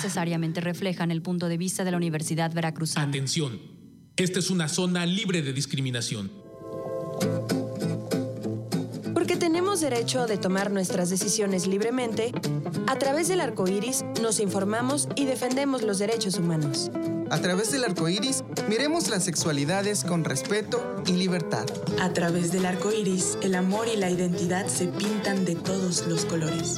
necesariamente reflejan el punto de vista de la Universidad Veracruzana. Atención, esta es una zona libre de discriminación. Porque tenemos derecho de tomar nuestras decisiones libremente, a través del arco iris nos informamos y defendemos los derechos humanos. A través del arco iris, miremos las sexualidades con respeto y libertad. A través del arco iris, el amor y la identidad se pintan de todos los colores.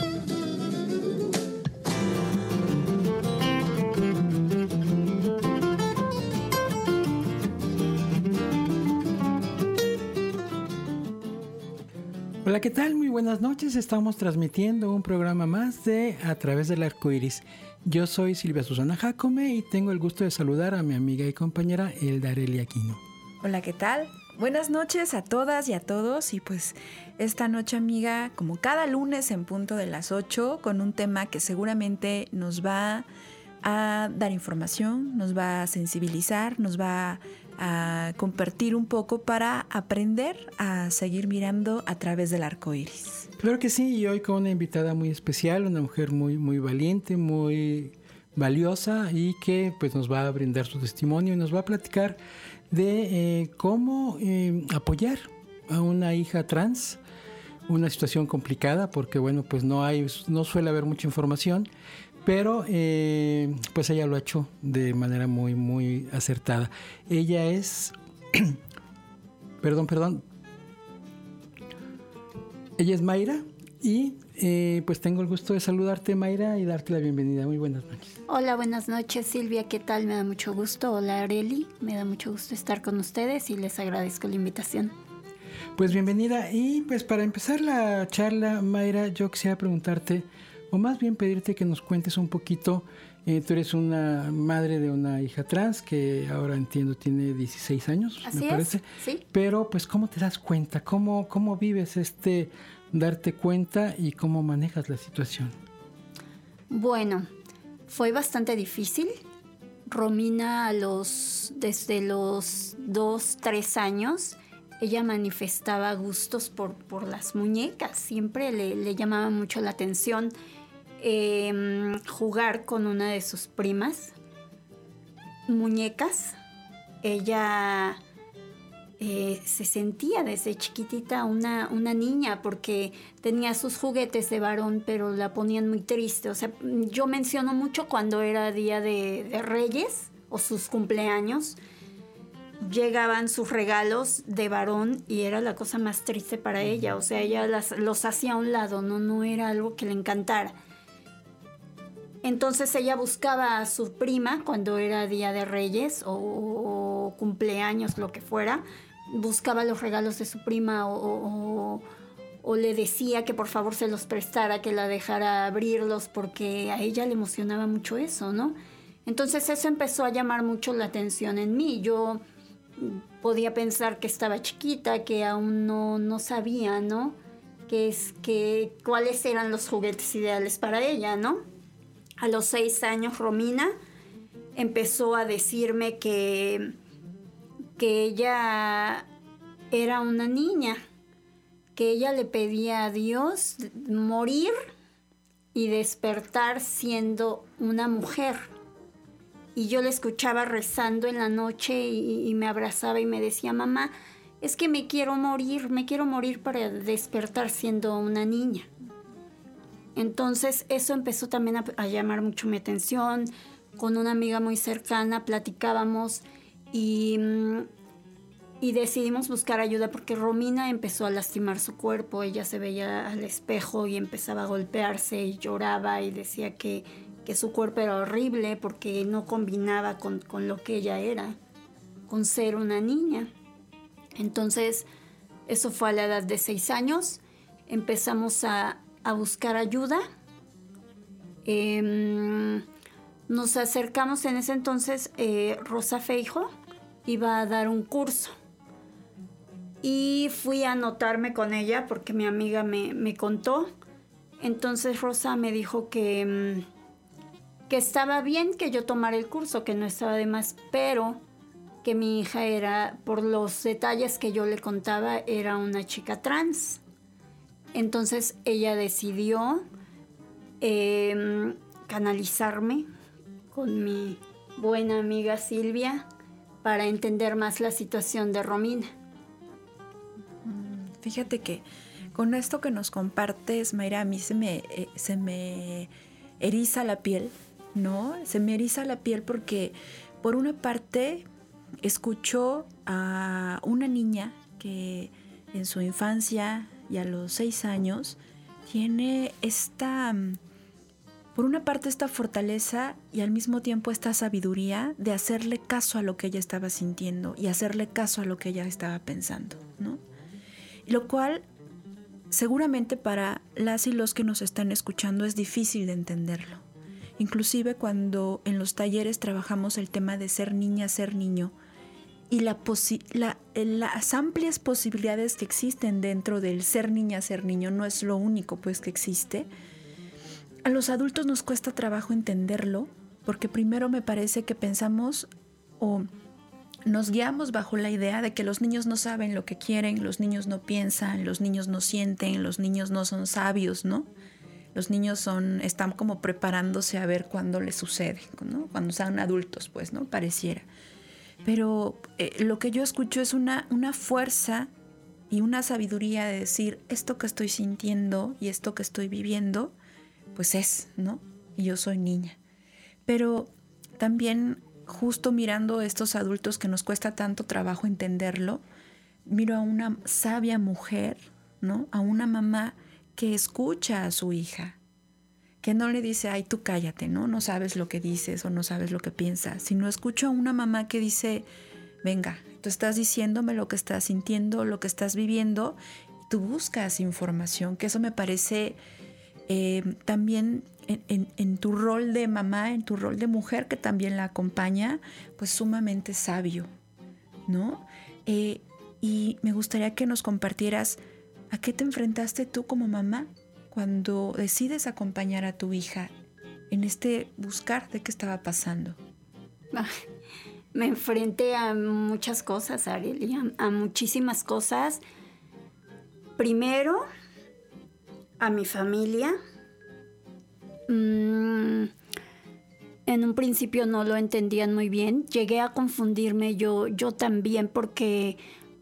Hola, ¿qué tal? Muy buenas noches. Estamos transmitiendo un programa más de A través del arco iris. Yo soy Silvia Susana Jacome y tengo el gusto de saludar a mi amiga y compañera Elda Areli Aquino. Hola, ¿qué tal? Buenas noches a todas y a todos. Y pues esta noche, amiga, como cada lunes en punto de las 8, con un tema que seguramente nos va a dar información, nos va a sensibilizar, nos va a compartir un poco para aprender a seguir mirando a través del arco iris. Claro que sí, y hoy con una invitada muy especial, una mujer muy, muy valiente, muy valiosa y que pues nos va a brindar su testimonio y nos va a platicar de cómo apoyar a una hija trans, una situación complicada porque bueno, pues no suele haber mucha información, pero pues ella lo ha hecho de manera muy, muy acertada. Ella es... perdón. Ella es Mayra y pues tengo el gusto de saludarte, Mayra, y darte la bienvenida. Muy buenas noches. Hola, buenas noches, Silvia. ¿Qué tal? Me da mucho gusto. Hola, Areli. Me da mucho gusto estar con ustedes y les agradezco la invitación. Pues bienvenida. Y pues para empezar la charla, Mayra, yo quisiera preguntarte, o más bien pedirte que nos cuentes un poquito. Tú eres una madre de una hija trans que ahora entiendo tiene 16 años, Así me parece. Es, sí. Pero pues ¿cómo te das cuenta? ¿Cómo vives darte cuenta y cómo manejas la situación? Bueno, fue bastante difícil. Romina desde los 2, 3 años, ella manifestaba gustos por las muñecas. Siempre le llamaba mucho la atención jugar con una de sus primas muñecas. Ella se sentía desde chiquitita una niña porque tenía sus juguetes de varón, pero la ponían muy triste. O sea, yo menciono mucho cuando era día de Reyes o sus cumpleaños. Llegaban sus regalos de varón y era la cosa más triste para ella. O sea, ella los hacía a un lado, no era algo que le encantara. Entonces ella buscaba a su prima cuando era día de Reyes o cumpleaños, lo que fuera. Buscaba los regalos de su prima o le decía que por favor se los prestara, que la dejara abrirlos, porque a ella le emocionaba mucho eso, ¿no? Entonces eso empezó a llamar mucho la atención en mí. Yo podía pensar que estaba chiquita, que aún no sabía, ¿no? Cuáles eran los juguetes ideales para ella, ¿no? A los 6 años, Romina empezó a decirme que ella era una niña, que ella le pedía a Dios morir y despertar siendo una mujer. Y yo la escuchaba rezando en la noche y me abrazaba y me decía, mamá, es que me quiero morir para despertar siendo una niña. Entonces eso empezó también a llamar mucho mi atención. Con una amiga muy cercana platicábamos y decidimos buscar ayuda porque Romina empezó a lastimar su cuerpo. Ella se veía al espejo y empezaba a golpearse y lloraba y decía que su cuerpo era horrible porque no combinaba con lo que ella era, con ser una niña. Entonces eso fue a la edad de 6 años. Empezamos a buscar ayuda. Nos acercamos en ese entonces, Rosa Feijo iba a dar un curso y fui a anotarme con ella porque mi amiga me contó. Entonces Rosa me dijo que estaba bien que yo tomara el curso, que no estaba de más, pero que mi hija era, por los detalles que yo le contaba, era una chica trans. Entonces ella decidió canalizarme con mi buena amiga Silvia para entender más la situación de Romina. Fíjate que con esto que nos compartes, Mayra, a mí se me eriza la piel, ¿no? Se me eriza la piel porque, por una parte, escucho a una niña que en su infancia y a los 6 años tiene por una parte, esta fortaleza y al mismo tiempo esta sabiduría de hacerle caso a lo que ella estaba sintiendo y hacerle caso a lo que ella estaba pensando, ¿no? Lo cual seguramente para las y los que nos están escuchando es difícil de entenderlo. Inclusive cuando en los talleres trabajamos el tema de ser niña, ser niño y las amplias posibilidades que existen dentro del ser niña, ser niño, no es lo único pues que existe. A los adultos nos cuesta trabajo entenderlo porque primero me parece que pensamos o nos guiamos bajo la idea de que los niños no saben lo que quieren, los niños no piensan, los niños no sienten, los niños no son sabios, ¿no? Los niños están como preparándose a ver cuándo les sucede, ¿no? Cuando sean adultos, pues, ¿no? Pareciera. Pero lo que yo escucho es una fuerza y una sabiduría de decir, esto que estoy sintiendo y esto que estoy viviendo, pues es, ¿no? Y yo soy niña. Pero también, justo mirando a estos adultos que nos cuesta tanto trabajo entenderlo, miro a una sabia mujer, ¿no? A una mamá que escucha a su hija, que no le dice, ay, tú cállate, ¿no? No sabes lo que dices o no sabes lo que piensas, sino escucho a una mamá que dice, venga, tú estás diciéndome lo que estás sintiendo, lo que estás viviendo, y tú buscas información, que eso me parece también en tu rol de mamá, en tu rol de mujer que también la acompaña, pues sumamente sabio, ¿no? Y me gustaría que nos compartieras a qué te enfrentaste tú como mamá cuando decides acompañar a tu hija en este buscar de qué estaba pasando. Me enfrenté a muchas cosas, Arely, a muchísimas cosas. Primero, a mi familia. En un principio no lo entendían muy bien. Llegué a confundirme yo también porque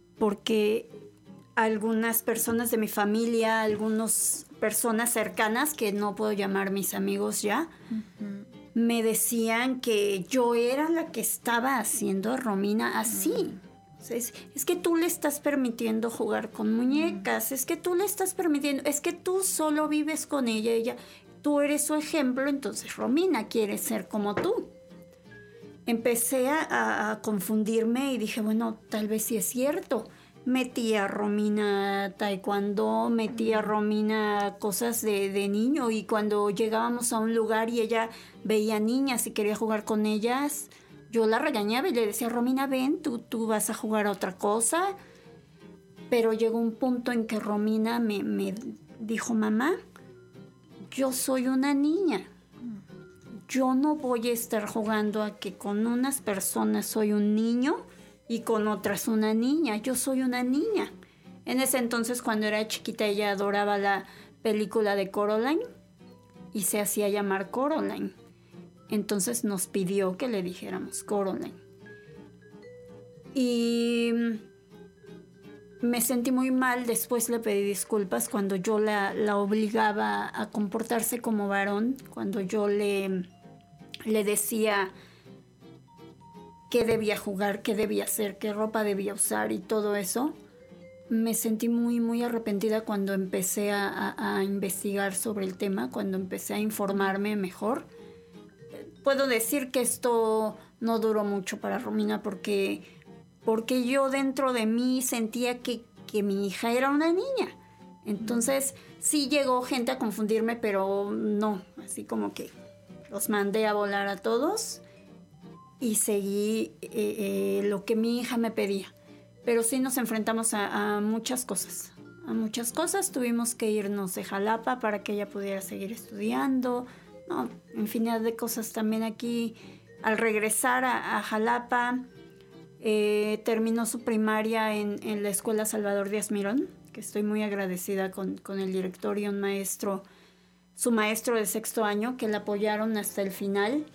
algunas personas de mi familia, algunas personas cercanas, que no puedo llamar mis amigos ya, me decían que yo era la que estaba haciendo a Romina así. Es que tú le estás permitiendo jugar con muñecas, es que tú le estás permitiendo, es que tú solo vives con ella, tú eres su ejemplo, entonces Romina quiere ser como tú. Empecé a confundirme y dije, bueno, tal vez sí es cierto. Metí a Romina taekwondo, metí a Romina cosas de niño, y cuando llegábamos a un lugar y ella veía niñas y quería jugar con ellas, yo la regañaba y le decía, Romina, ven, tú vas a jugar a otra cosa. Pero llegó un punto en que Romina me dijo, mamá, yo soy una niña. Yo no voy a estar jugando a que con unas personas soy un niño y con otras una niña. Yo soy una niña. En ese entonces, cuando era chiquita, ella adoraba la película de Coraline y se hacía llamar Coraline. Entonces nos pidió que le dijéramos Coraline. Y me sentí muy mal. Después le pedí disculpas cuando yo la obligaba a comportarse como varón, cuando yo le decía qué debía jugar, qué debía hacer, qué ropa debía usar y todo eso. Me sentí muy, muy arrepentida cuando empecé a investigar sobre el tema, cuando empecé a informarme mejor. Puedo decir que esto no duró mucho para Romina porque yo dentro de mí sentía que mi hija era una niña. Entonces sí llegó gente a confundirme, pero no, así como que los mandé a volar a todos y seguí lo que mi hija me pedía. Pero sí nos enfrentamos a muchas cosas. A muchas cosas. Tuvimos que irnos de Jalapa para que ella pudiera seguir estudiando. No, infinidad de cosas también aquí. Al regresar a Jalapa, terminó su primaria en la Escuela Salvador Díaz Mirón, que estoy muy agradecida con el director y un maestro, su maestro de 6º año, que la apoyaron hasta el final.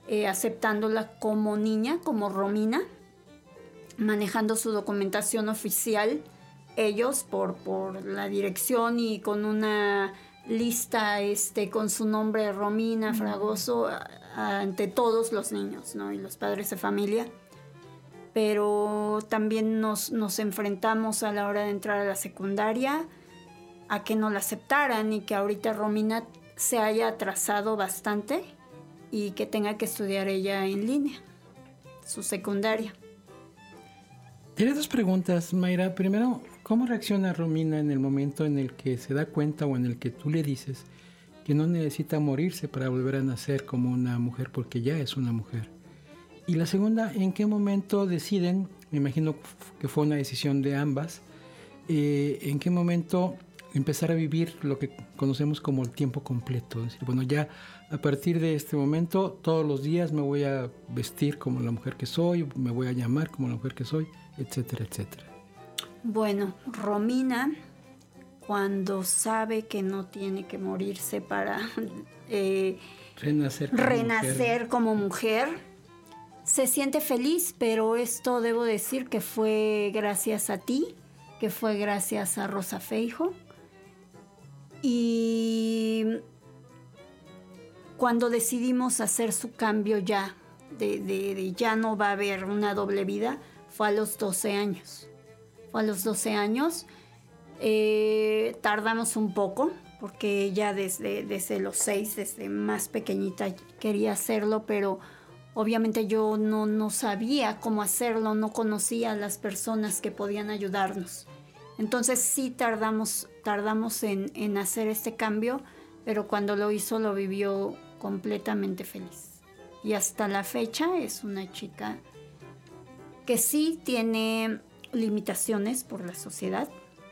aceptándola como niña, como Romina, manejando su documentación oficial, ellos por la dirección y con una lista con su nombre Romina Fragoso ante todos los niños, ¿no? Y los padres de familia. Pero también nos enfrentamos a la hora de entrar a la secundaria a que no la aceptaran y que ahorita Romina se haya atrasado bastante y que tenga que estudiar ella en línea, su secundaria. Tiene dos preguntas, Mayra. Primero, ¿cómo reacciona Romina en el momento en el que se da cuenta o en el que tú le dices que no necesita morirse para volver a nacer como una mujer porque ya es una mujer? Y la segunda, ¿en qué momento deciden? Me imagino que fue una decisión de ambas. ¿En qué momento empezar a vivir lo que conocemos como el tiempo completo? Es decir, bueno, ya a partir de este momento, todos los días me voy a vestir como la mujer que soy, me voy a llamar como la mujer que soy, etcétera, etcétera. Bueno, Romina, cuando sabe que no tiene que morirse para renacer como mujer, se siente feliz, pero esto debo decir que fue gracias a ti, que fue gracias a Rosa Feijó. Y cuando decidimos hacer su cambio ya, de ya no va a haber una doble vida, fue a los 12 años. Fue a los 12 años. Tardamos un poco, porque ella desde los 6, desde más pequeñita, quería hacerlo, pero obviamente yo no sabía cómo hacerlo, no conocía a las personas que podían ayudarnos. Entonces sí tardamos en hacer este cambio, pero cuando lo hizo lo vivió completamente feliz. Y hasta la fecha es una chica que sí tiene limitaciones por la sociedad,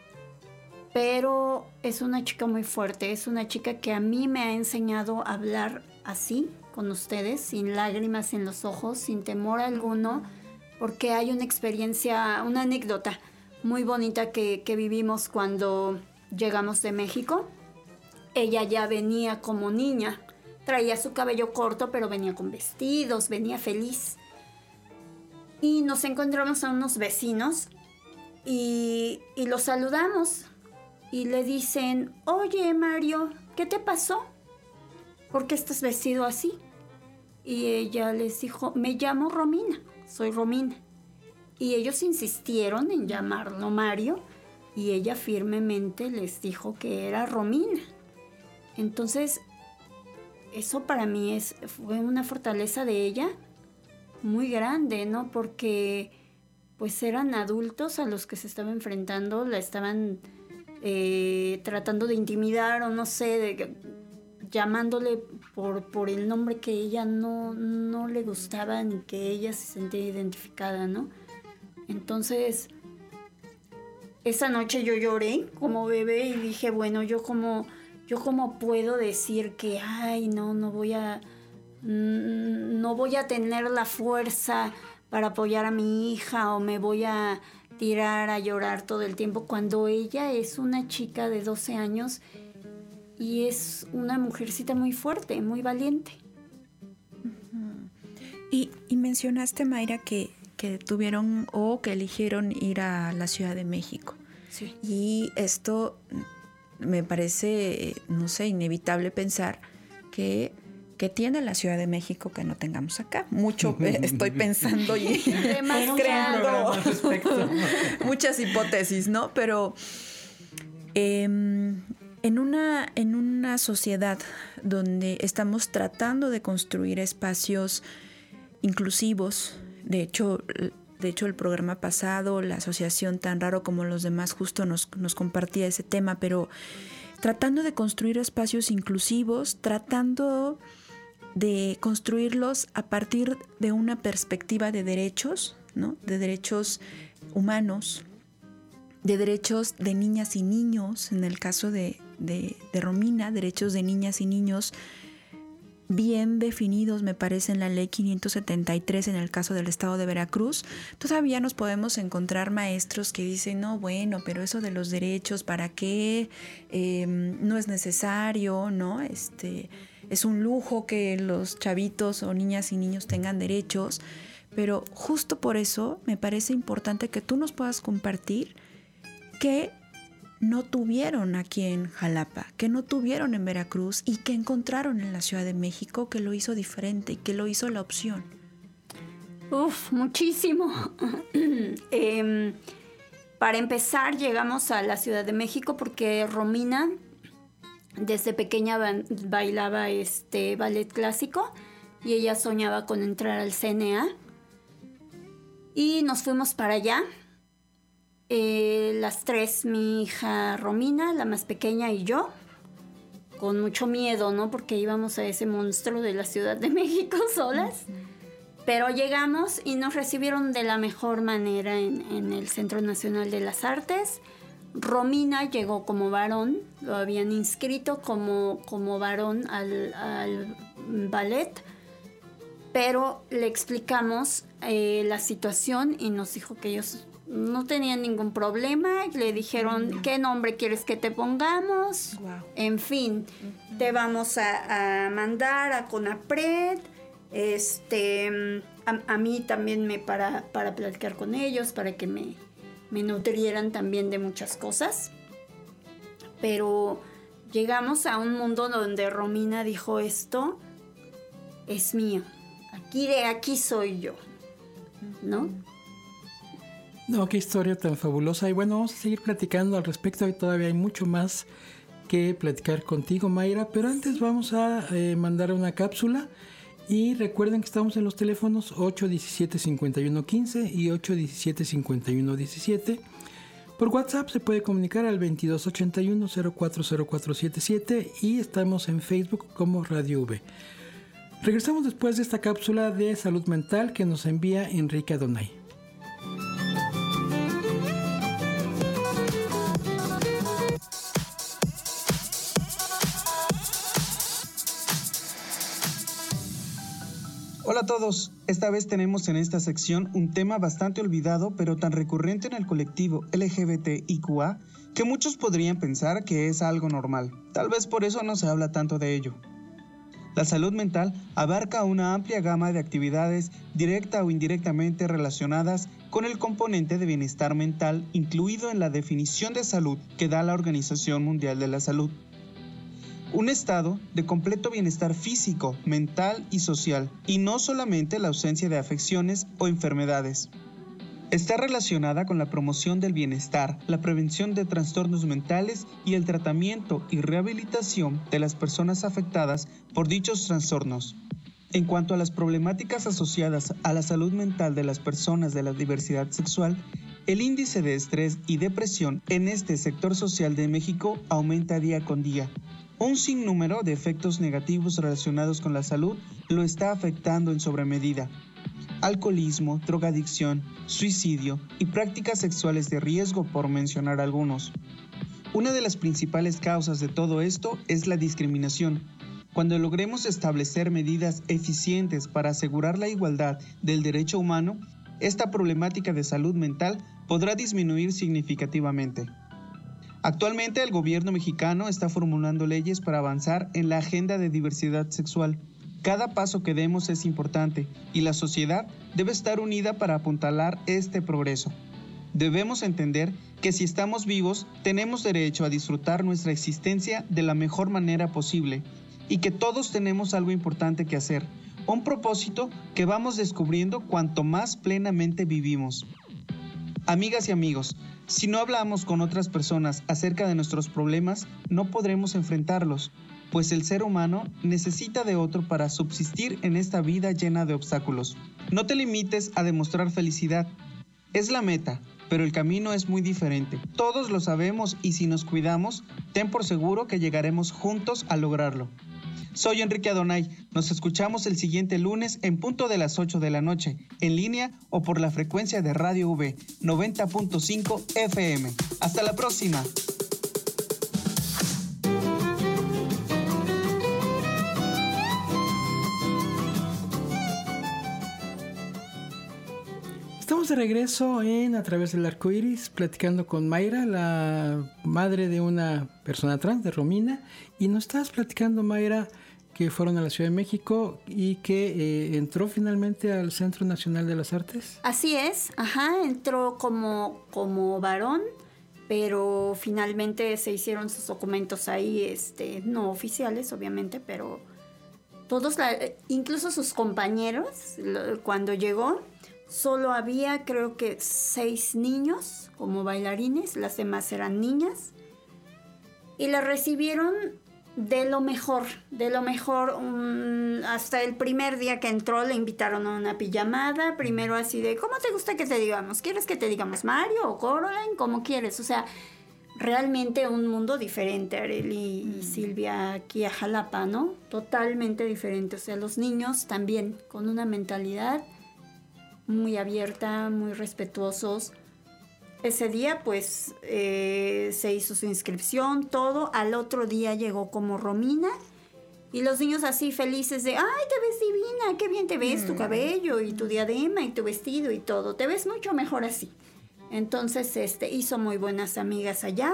pero es una chica muy fuerte, es una chica que a mí me ha enseñado a hablar así con ustedes, sin lágrimas en los ojos, sin temor alguno, porque hay una experiencia, una anécdota muy bonita que vivimos cuando llegamos de México. Ella ya venía como niña, traía su cabello corto, pero venía con vestidos, venía feliz. Y nos encontramos a unos vecinos y los saludamos y le dicen: oye, Mario, ¿qué te pasó? ¿Por qué estás vestido así? Y ella les dijo: me llamo Romina, soy Romina. Y ellos insistieron en llamarlo Mario y ella firmemente les dijo que era Romina. Entonces, eso para mí fue una fortaleza de ella muy grande, ¿no? Porque pues eran adultos a los que se estaba enfrentando, la estaban tratando de intimidar o no sé, llamándole por el nombre que ella no le gustaba ni que ella se sentía identificada, ¿no? Entonces, esa noche yo lloré como bebé y dije, bueno, yo como puedo decir que, ay, no voy a tener la fuerza para apoyar a mi hija o me voy a tirar a llorar todo el tiempo cuando ella es una chica de 12 años y es una mujercita muy fuerte, muy valiente. Y mencionaste, Mayra, que tuvieron o que eligieron ir a la Ciudad de México. Sí. Y esto me parece, no sé, inevitable pensar que tiene la Ciudad de México que no tengamos acá. Mucho estoy pensando y creando muchas hipótesis, ¿no? Pero en una sociedad donde estamos tratando de construir espacios inclusivos, de hecho el programa pasado, la asociación Tan Raro como los demás justo nos compartía ese tema, pero tratando de construir espacios inclusivos, tratando de construirlos a partir de una perspectiva de derechos, ¿no? De derechos humanos, de derechos de niñas y niños, en el caso de Romina, derechos de niñas y niños bien definidos, me parece, en la ley 573 en el caso del estado de Veracruz. Todavía nos podemos encontrar maestros que dicen, no, bueno, pero eso de los derechos, ¿para qué? No es necesario, ¿no? es un lujo que los chavitos o niñas y niños tengan derechos, pero justo por eso me parece importante que tú nos puedas compartir que no tuvieron aquí en Jalapa, que no tuvieron en Veracruz y que encontraron en la Ciudad de México que lo hizo diferente y que lo hizo la opción. Muchísimo. Para empezar, llegamos a la Ciudad de México porque Romina desde pequeña bailaba ballet clásico y ella soñaba con entrar al CNA. Y nos fuimos para allá. Las tres, mi hija Romina, la más pequeña, y yo, con mucho miedo, ¿no? Porque íbamos a ese monstruo de la Ciudad de México solas. Pero llegamos y nos recibieron de la mejor manera en el Centro Nacional de las Artes. Romina llegó como varón, lo habían inscrito como varón al ballet, pero le explicamos la situación y nos dijo que ellos no tenían ningún problema. Le dijeron, ¿qué nombre quieres que te pongamos? Wow. En fin, te vamos a mandar a CONAPRED. A mí también para platicar con ellos, para que me nutrieran también de muchas cosas. Pero llegamos a un mundo donde Romina dijo, esto es mío, aquí soy yo, ¿no? No, qué historia tan fabulosa. Y bueno, vamos a seguir platicando al respecto. Hoy todavía hay mucho más que platicar contigo, Mayra, pero antes vamos a mandar una cápsula. Y recuerden que estamos en los teléfonos 817-5115 y 817-5117. Por WhatsApp se puede comunicar al 2281-040477 y estamos en Facebook como Radio V. Regresamos después de esta cápsula de salud mental que nos envía Enrique Adonay. Hola a todos, esta vez tenemos en esta sección un tema bastante olvidado pero tan recurrente en el colectivo LGBTIQA que muchos podrían pensar que es algo normal. Tal vez por eso no se habla tanto de ello. La salud mental abarca una amplia gama de actividades directa o indirectamente relacionadas con el componente de bienestar mental incluido en la definición de salud que da la Organización Mundial de la Salud. Un estado de completo bienestar físico, mental y social, y no solamente la ausencia de afecciones o enfermedades. Está relacionada con la promoción del bienestar, la prevención de trastornos mentales y el tratamiento y rehabilitación de las personas afectadas por dichos trastornos. En cuanto a las problemáticas asociadas a la salud mental de las personas de la diversidad sexual, el índice de estrés y depresión en este sector social de México aumenta día con día. Un sinnúmero de efectos negativos relacionados con la salud lo está afectando en sobremedida. Alcoholismo, drogadicción, suicidio y prácticas sexuales de riesgo, por mencionar algunos. Una de las principales causas de todo esto es la discriminación. Cuando logremos establecer medidas eficientes para asegurar la igualdad del derecho humano, esta problemática de salud mental podrá disminuir significativamente. Actualmente el gobierno mexicano está formulando leyes para avanzar en la agenda de diversidad sexual. Cada paso que demos es importante y la sociedad debe estar unida para apuntalar este progreso. Debemos entender que si estamos vivos, tenemos derecho a disfrutar nuestra existencia de la mejor manera posible y que todos tenemos algo importante que hacer, un propósito que vamos descubriendo cuanto más plenamente vivimos. Amigas y amigos, si no hablamos con otras personas acerca de nuestros problemas, no podremos enfrentarlos, pues el ser humano necesita de otro para subsistir en esta vida llena de obstáculos. No te limites a demostrar felicidad. Es la meta, pero el camino es muy diferente. Todos lo sabemos y si nos cuidamos, ten por seguro que llegaremos juntos a lograrlo. Soy Enrique Adonay. Nos escuchamos el siguiente lunes en punto de las 8 de la noche, en línea o por la frecuencia de Radio V 90.5 FM. Hasta la próxima. Estamos de regreso en A Través del Arco Iris, platicando con Mayra, la madre de una persona trans, de Romina, y nos estás platicando, Mayra, que fueron a la Ciudad de México y que entró finalmente al Centro Nacional de las Artes. Así es, entró como varón, pero finalmente se hicieron sus documentos ahí, no oficiales, obviamente, pero todos, incluso sus compañeros, cuando llegó, solo había creo que 6 niños como bailarines, las demás eran niñas, y la recibieron de lo mejor, hasta el primer día que entró le invitaron a una pijamada, primero así de, ¿cómo te gusta que te digamos? ¿Quieres que te digamos Mario o Coraline? ¿Cómo quieres? O sea, realmente un mundo diferente, Arely y Silvia, aquí a Jalapa, ¿no? Totalmente diferente, o sea, los niños también con una mentalidad muy abierta, muy respetuosos. Ese día, pues, se hizo su inscripción, todo. Al otro día llegó como Romina. Y los niños así felices de, ¡ay, te ves divina! ¡Qué bien te ves! Tu cabello y tu diadema y tu vestido y todo. Te ves mucho mejor así. Entonces, hizo muy buenas amigas allá.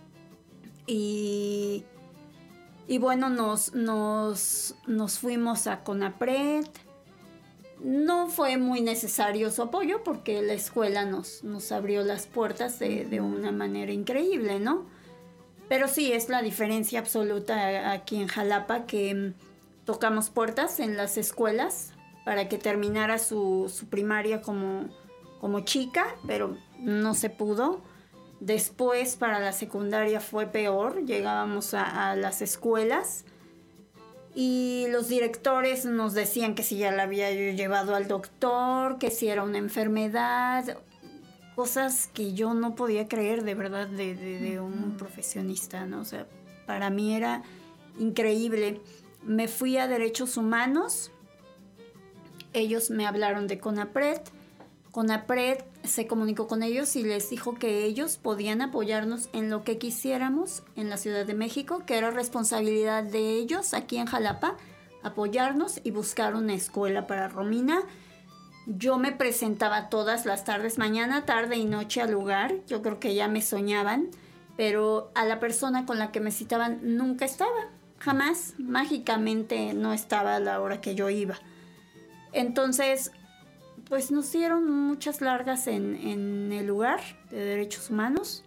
Y bueno, nos fuimos a CONAPRED. No fue muy necesario su apoyo porque la escuela nos abrió las puertas de una manera increíble, ¿no? Pero sí, es la diferencia absoluta aquí en Jalapa que tocamos puertas en las escuelas para que terminara su primaria como chica, pero no se pudo. Después para la secundaria fue peor, llegábamos a las escuelas y los directores nos decían que si ya la había yo llevado al doctor, que si era una enfermedad, cosas que yo no podía creer de verdad de un profesionista, ¿no? O sea, para mí era increíble. Me fui a Derechos Humanos, ellos me hablaron de CONAPRED. CONAPRED se comunicó con ellos y les dijo que ellos podían apoyarnos en lo que quisiéramos en la Ciudad de México, que era responsabilidad de ellos aquí en Jalapa, apoyarnos y buscar una escuela para Romina. Yo me presentaba todas las tardes, mañana, tarde y noche al lugar. Yo creo que ya me soñaban, pero a la persona con la que me citaban nunca estaba. Jamás, mágicamente no estaba a la hora que yo iba. Entonces, pues nos dieron muchas largas en el lugar de Derechos Humanos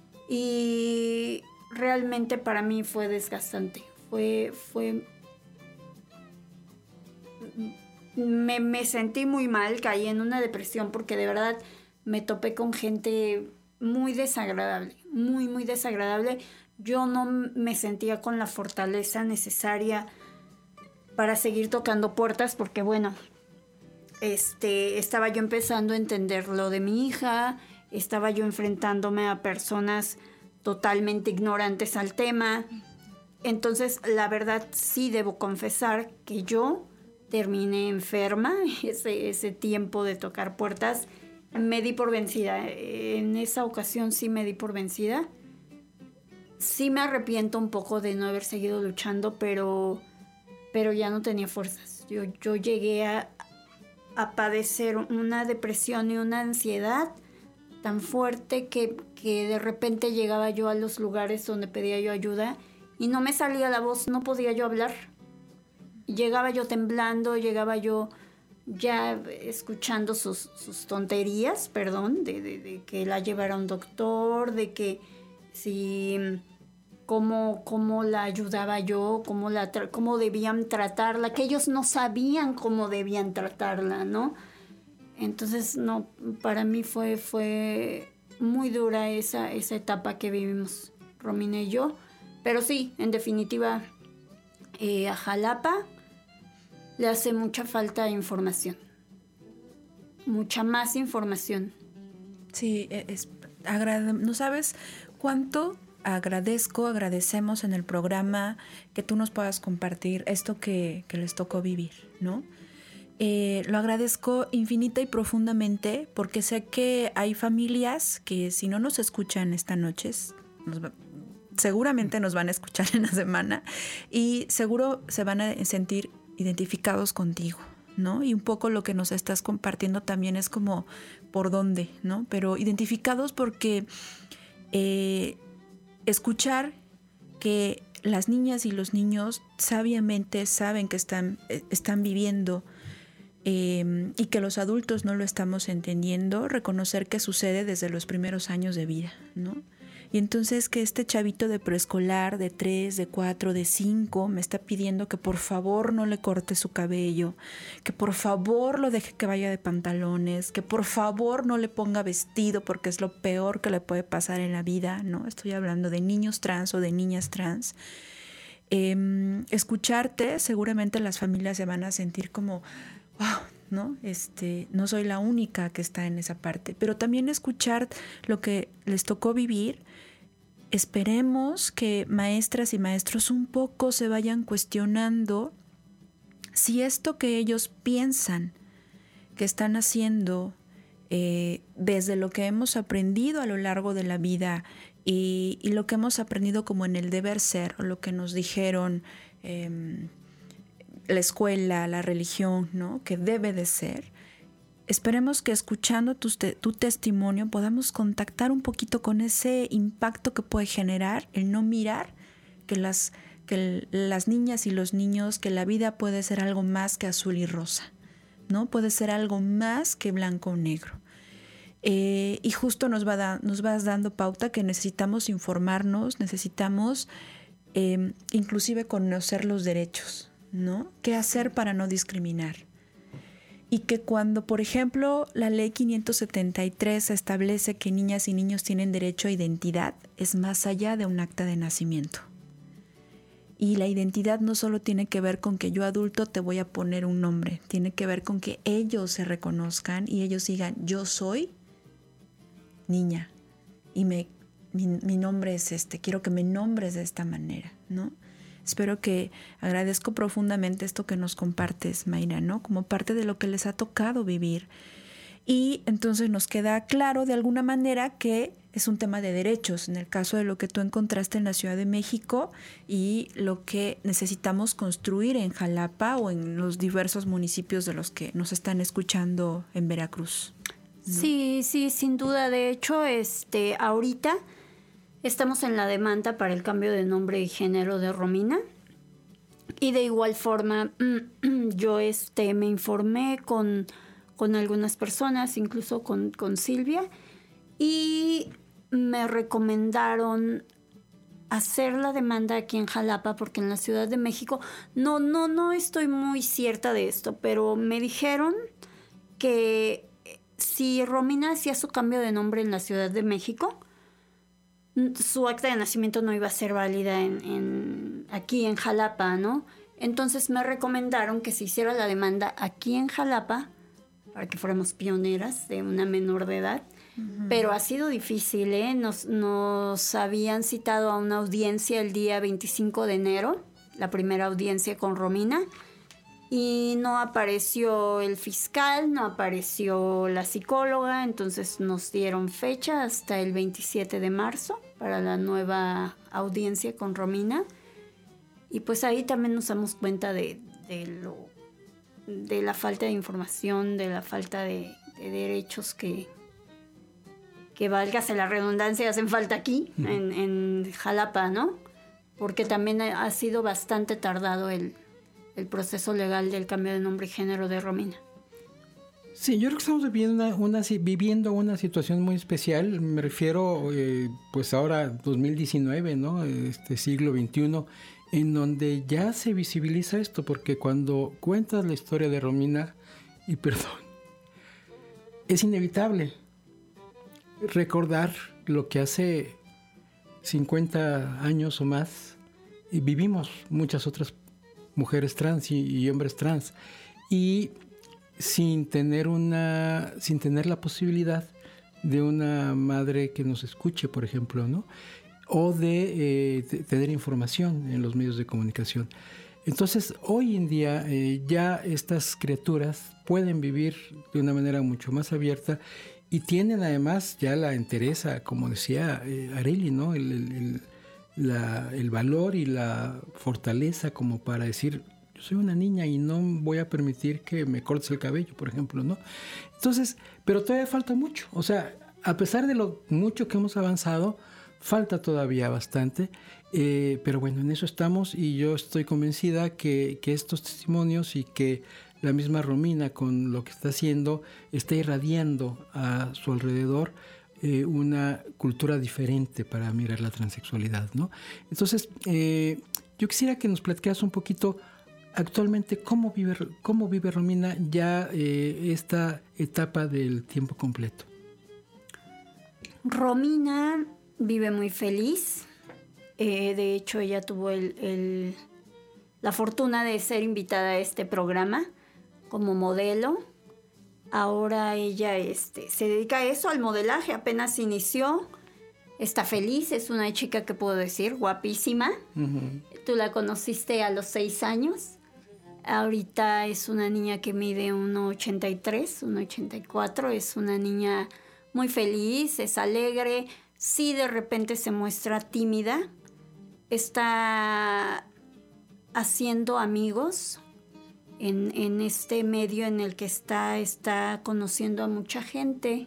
y realmente para mí fue desgastante. Me sentí muy mal, caí en una depresión porque de verdad me topé con gente muy desagradable, muy, muy desagradable. Yo no me sentía con la fortaleza necesaria para seguir tocando puertas porque, bueno, estaba yo empezando a entender lo de mi hija, estaba yo enfrentándome a personas totalmente ignorantes al tema. Entonces, la verdad, sí debo confesar que yo terminé enferma ese tiempo de tocar puertas. Me di por vencida. En esa ocasión sí me di por vencida. Sí me arrepiento un poco de no haber seguido luchando, pero ya no tenía fuerzas. Yo llegué a padecer una depresión y una ansiedad tan fuerte que de repente llegaba yo a los lugares donde pedía yo ayuda y no me salía la voz, no podía yo hablar. Llegaba yo temblando, llegaba yo ya escuchando sus tonterías, perdón, de que la llevara a un doctor, de que si cómo la ayudaba yo, cómo debían tratarla, que ellos no sabían cómo debían tratarla, ¿no? Entonces, no, para mí fue muy dura esa etapa que vivimos, Romina y yo. Pero sí, en definitiva, a Jalapa le hace mucha falta información. Mucha más información. Sí, no sabes cuánto agradecemos en el programa que tú nos puedas compartir esto que les tocó vivir, ¿no? Lo agradezco infinita y profundamente porque sé que hay familias que si no nos escuchan esta noche, seguramente nos van a escuchar en la semana y seguro se van a sentir identificados contigo, ¿no? Y un poco lo que nos estás compartiendo también es como por dónde, ¿no? Pero identificados porque escuchar que las niñas y los niños sabiamente saben que están viviendo y que los adultos no lo estamos entendiendo, reconocer que sucede desde los primeros años de vida, ¿no? Y entonces que este chavito de preescolar, de 3, de 4, de 5, me está pidiendo que por favor no le corte su cabello, que por favor lo deje que vaya de pantalones, que por favor no le ponga vestido porque es lo peor que le puede pasar en la vida, ¿no? Estoy hablando de niños trans o de niñas trans. Escucharte, seguramente las familias se van a sentir como, wow, ¿no? No soy la única que está en esa parte, pero también escuchar lo que les tocó vivir. Esperemos que maestras y maestros un poco se vayan cuestionando si esto que ellos piensan que están haciendo desde lo que hemos aprendido a lo largo de la vida y lo que hemos aprendido como en el deber ser, o lo que nos dijeron la escuela, la religión, ¿no? Que debe de ser. Esperemos que escuchando tu testimonio podamos contactar un poquito con ese impacto que puede generar el no mirar que las niñas y los niños, que la vida puede ser algo más que azul y rosa, ¿no? Puede ser algo más que blanco o negro. Y justo nos vas dando pauta que necesitamos informarnos, necesitamos inclusive conocer los derechos, ¿no? ¿Qué hacer para no discriminar? Y que cuando, por ejemplo, la ley 573 establece que niñas y niños tienen derecho a identidad, es más allá de un acta de nacimiento. Y la identidad no solo tiene que ver con que yo adulto te voy a poner un nombre, tiene que ver con que ellos se reconozcan y ellos digan, yo soy niña y mi nombre es quiero que me nombres de esta manera, ¿no? Espero que agradezco profundamente esto que nos compartes, Mayra, ¿no? Como parte de lo que les ha tocado vivir. Y entonces nos queda claro de alguna manera que es un tema de derechos, en el caso de lo que tú encontraste en la Ciudad de México y lo que necesitamos construir en Jalapa o en los diversos municipios de los que nos están escuchando en Veracruz, ¿no? Sí, sin duda. De hecho, ahorita estamos en la demanda para el cambio de nombre y género de Romina. Y de igual forma, yo me informé con algunas personas, incluso con Silvia, y me recomendaron hacer la demanda aquí en Jalapa, porque en la Ciudad de México no estoy muy cierta de esto, pero me dijeron que si Romina hacía su cambio de nombre en la Ciudad de México, su acta de nacimiento no iba a ser válida aquí en Jalapa, ¿no? Entonces me recomendaron que se hiciera la demanda aquí en Jalapa para que fuéramos pioneras de una menor de edad. Uh-huh. Pero ha sido difícil, ¿eh? Nos habían citado a una audiencia el día 25 de enero, la primera audiencia con Romina, y no apareció el fiscal, no apareció la psicóloga, entonces nos dieron fecha hasta el 27 de marzo para la nueva audiencia con Romina. Y pues ahí también nos damos cuenta de la falta de información, de la falta de derechos que válgase la redundancia, hacen falta aquí, en Jalapa, ¿no? Porque también ha sido bastante tardado el proceso legal del cambio de nombre y género de Romina. Sí, yo creo que estamos viviendo una situación muy especial. Me refiero, pues ahora 2019, ¿no? Siglo XXI, en donde ya se visibiliza esto, porque cuando cuentas la historia de Romina, y perdón, es inevitable recordar lo que hace 50 años o más vivimos muchas otras mujeres trans y hombres trans, y sin tener la posibilidad de una madre que nos escuche, por ejemplo, ¿no? O de tener información en los medios de comunicación. Entonces, hoy en día ya estas criaturas pueden vivir de una manera mucho más abierta y tienen además ya la entereza, como decía Arely, ¿no? El valor y la fortaleza como para decir, yo soy una niña y no voy a permitir que me cortes el cabello, por ejemplo, ¿no? Entonces, pero todavía falta mucho. O sea, a pesar de lo mucho que hemos avanzado, Falta todavía bastante, pero bueno, en eso estamos y yo estoy convencida que estos testimonios y que la misma Romina con lo que está haciendo está irradiando a su alrededor una cultura diferente para mirar la transexualidad, ¿no? Entonces, yo quisiera que nos platicaras un poquito actualmente cómo vive Romina ya esta etapa del tiempo completo. Romina vive muy feliz. De hecho, ella tuvo la fortuna de ser invitada a este programa como modelo. Ahora ella se dedica a eso, al modelaje. Apenas inició. Está feliz. Es una chica que puedo decir guapísima. Uh-huh. Tú la conociste a los 6 años. Ahorita es una niña que mide 1,83, 1,84. Es una niña muy feliz, es alegre. Sí, de repente se muestra tímida. Está haciendo amigos en este medio en el que está conociendo a mucha gente.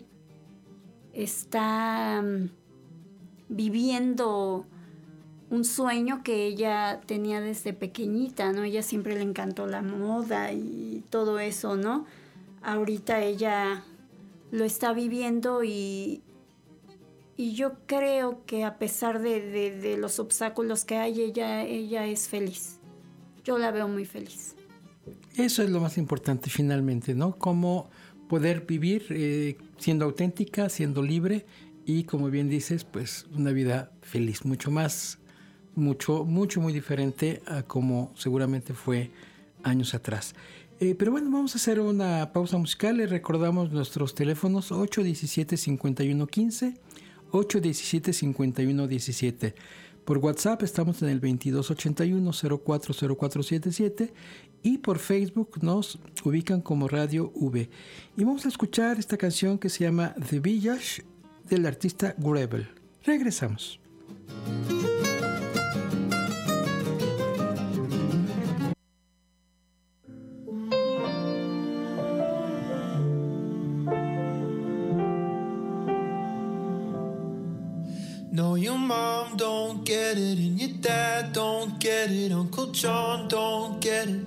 Está viviendo un sueño que ella tenía desde pequeñita, ¿no? Ella siempre le encantó la moda y todo eso, ¿no? Ahorita ella lo está viviendo y yo creo que a pesar de los obstáculos que hay, ella es feliz. Yo la veo muy feliz. Eso es lo más importante finalmente, ¿no? Cómo poder vivir siendo auténtica, siendo libre y, como bien dices, pues una vida feliz, muy diferente a como seguramente fue años atrás. Pero bueno, vamos a hacer una pausa musical. Les recordamos nuestros teléfonos 817-5115, 817-5117. Por WhatsApp estamos en el 2281-040477 y por Facebook nos ubican como Radio V. Y vamos a escuchar esta canción que se llama The Village del artista Grevel. Regresamos. No, your mom don't get it, and your dad don't get it, Uncle John don't get it.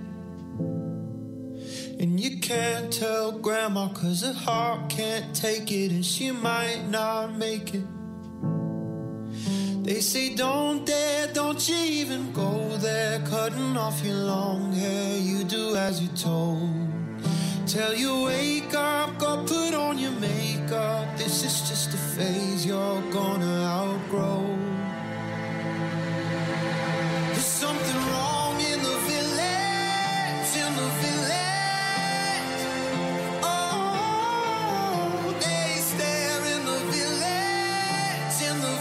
And you can't tell Grandma 'cause her heart can't take it, and she might not make it. They say don't dare, don't you even go there, cutting off your long hair, you do as you're told. Tell you wake up, go put on your makeup, this is just a phase you're gonna outgrow. There's something wrong in the village, oh, they stare in the village,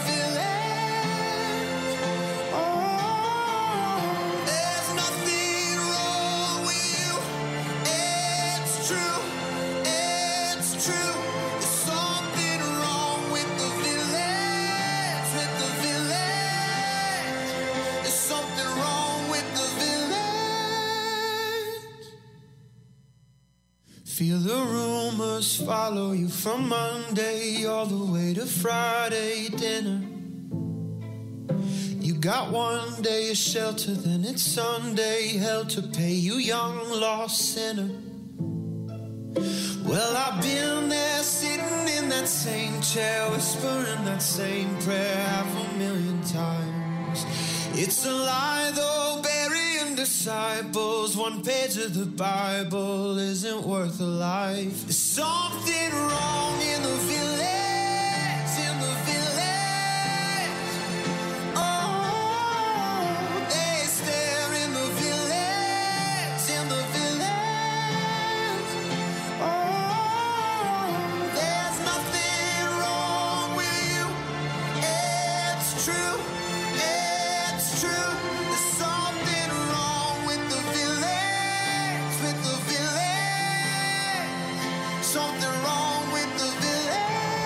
oh, there's nothing wrong with you. It's true, it's true. There's something wrong with the village, There's something wrong with the village. Feel the rumors follow you from Monday all the way to Friday dinner. You got one day of shelter, then it's Sunday hell to pay, you young lost sinner. Well, I've been there sitting in that same chair, whispering that same prayer 500,000 times. It's a lie though, burying disciples. One page of the Bible isn't worth a life. There's something wrong in the village, oh, they stare in the village, oh, there's nothing wrong with you. It's true, it's true. There's something wrong with the village, Something wrong with the village.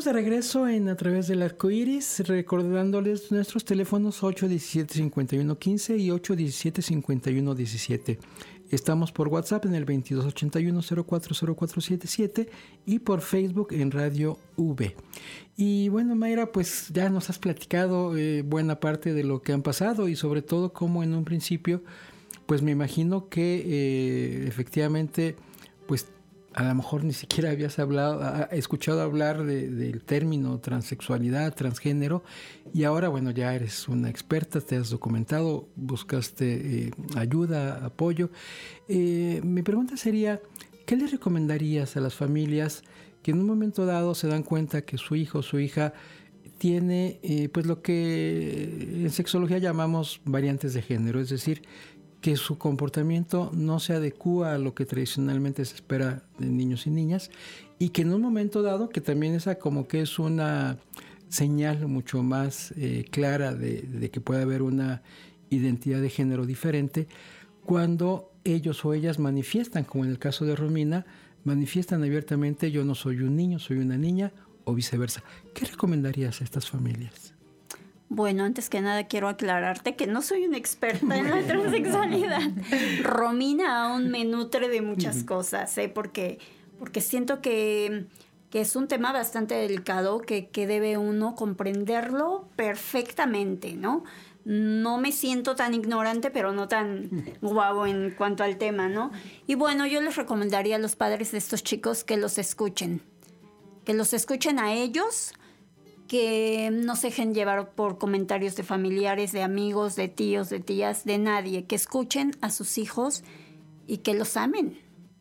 Estamos de regreso a través del arco iris, recordándoles nuestros teléfonos 817-5115 y 817-5117. Estamos por WhatsApp en el 2281-040477 y por Facebook en Radio V. Y bueno, Mayra, pues ya nos has platicado buena parte de lo que han pasado y sobre todo cómo en un principio, pues me imagino que efectivamente, pues a lo mejor ni siquiera habías escuchado hablar del término transexualidad, transgénero, y ahora, bueno, ya eres una experta, te has documentado, buscaste ayuda, apoyo. Mi pregunta sería, ¿qué le recomendarías a las familias que en un momento dado se dan cuenta que su hijo o su hija tiene pues lo que en sexología llamamos variantes de género, es decir, que su comportamiento no se adecúa a lo que tradicionalmente se espera de niños y niñas, y que en un momento dado, que también esa como que es una señal mucho más clara de que puede haber una identidad de género diferente, cuando ellos o ellas manifiestan, como en el caso de Romina, manifiestan abiertamente: yo no soy un niño, soy una niña, o viceversa. ¿Qué recomendarías a estas familias? Bueno, antes que nada quiero aclararte que no soy una experta en la transexualidad. Romina aún me nutre de muchas cosas, porque siento que es un tema bastante delicado, que debe uno comprenderlo perfectamente, ¿no? No me siento tan ignorante, pero no tan guau en cuanto al tema, ¿no? Y bueno, yo les recomendaría a los padres de estos chicos que los escuchen a ellos, que no se dejen llevar por comentarios de familiares, de amigos, de tíos, de tías, de nadie, que escuchen a sus hijos y que los amen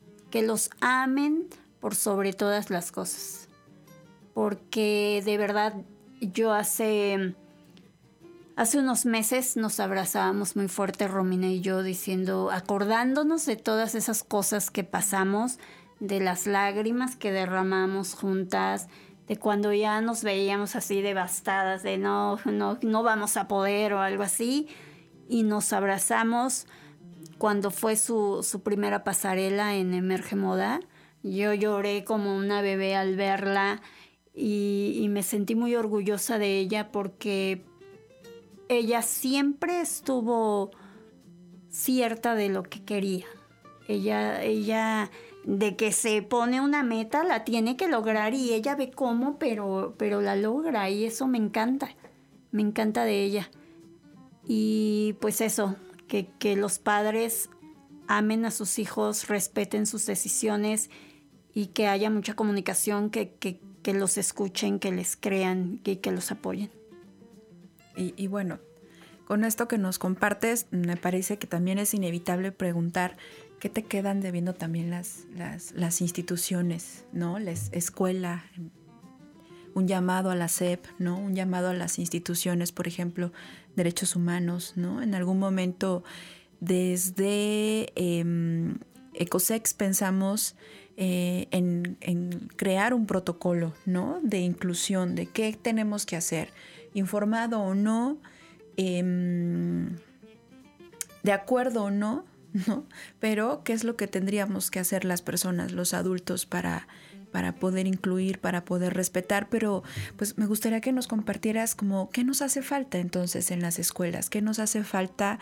por sobre todas las cosas. Porque de verdad yo hace unos meses nos abrazábamos muy fuerte, Romina y yo, acordándonos de todas esas cosas que pasamos, de las lágrimas que derramamos juntas, de cuando ya nos veíamos así devastadas, de no vamos a poder o algo así, y nos abrazamos cuando fue su primera pasarela en Emerge Moda. Yo lloré como una bebé al verla y me sentí muy orgullosa de ella, porque ella siempre estuvo cierta de lo que quería. Ella de que se pone una meta, la tiene que lograr, y ella ve cómo, pero la logra, y eso me encanta de ella. Y pues eso, que los padres amen a sus hijos, respeten sus decisiones, y que haya mucha comunicación, que los escuchen, que les crean y que los apoyen. Y bueno, con esto que nos compartes, me parece que también es inevitable preguntar qué te quedan debiendo también las instituciones, ¿no? La escuela, un llamado a la SEP, ¿no? Un llamado a las instituciones, por ejemplo, derechos humanos, ¿no? En algún momento desde Ecosex pensamos en crear un protocolo, ¿no? De inclusión, de qué tenemos que hacer, informado o no, de acuerdo o no, ¿no? Pero qué es lo que tendríamos que hacer las personas, los adultos, para poder incluir, para poder respetar. Pero pues me gustaría que nos compartieras como qué nos hace falta entonces en las escuelas, qué nos hace falta